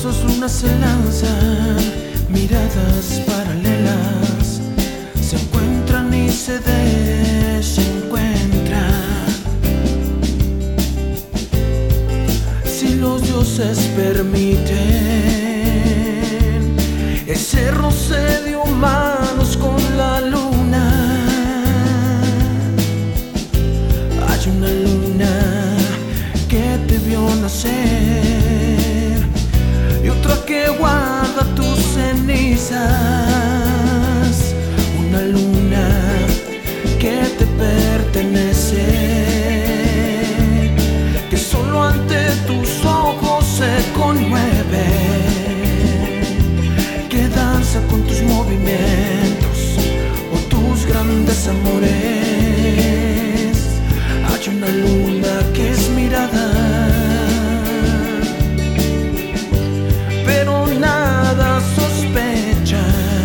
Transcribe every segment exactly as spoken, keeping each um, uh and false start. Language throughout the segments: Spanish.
dos lunas se lanzan, miradas paralelas, se encuentran y se desencuentran. Si los dioses permiten ese roce de humanos con la luna, hay una luna que te vio nacer y otra que guarda tus cenizas, una luna que te pertenece, que solo ante tus ojos se conmueve, que danza con tus movimientos o tus grandes amores. Hay una luna que es mirada, pero nada sospecha,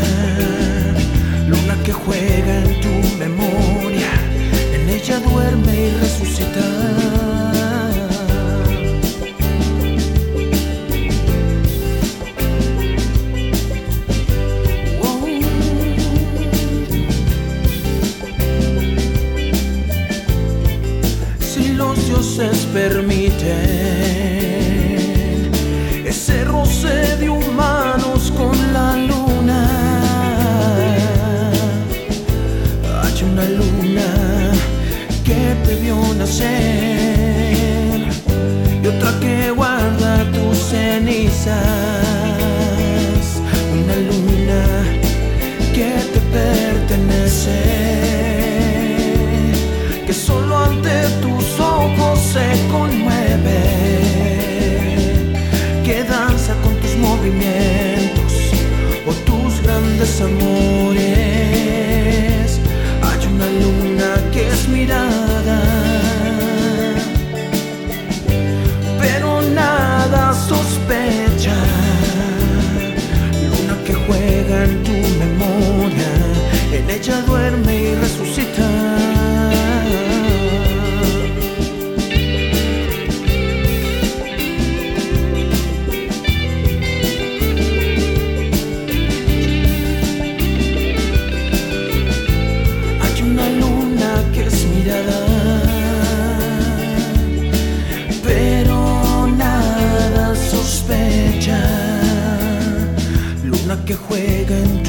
luna que juega en tu memoria, en ella duerme y resucita. Dioses permiten ese roce de humanos con la luna, hay una luna que te vio nacer y otra que guarda tus cenizas, una luna que te pertenece, que solo ante tus ojos se conmueve, que danza con tus movimientos o tus grandes amores. Hay una luna que es mirada, pero nada sospecha, luna que juega en tu memoria, en ella duerme y resucita. Pero nada sospecha, luna que juega en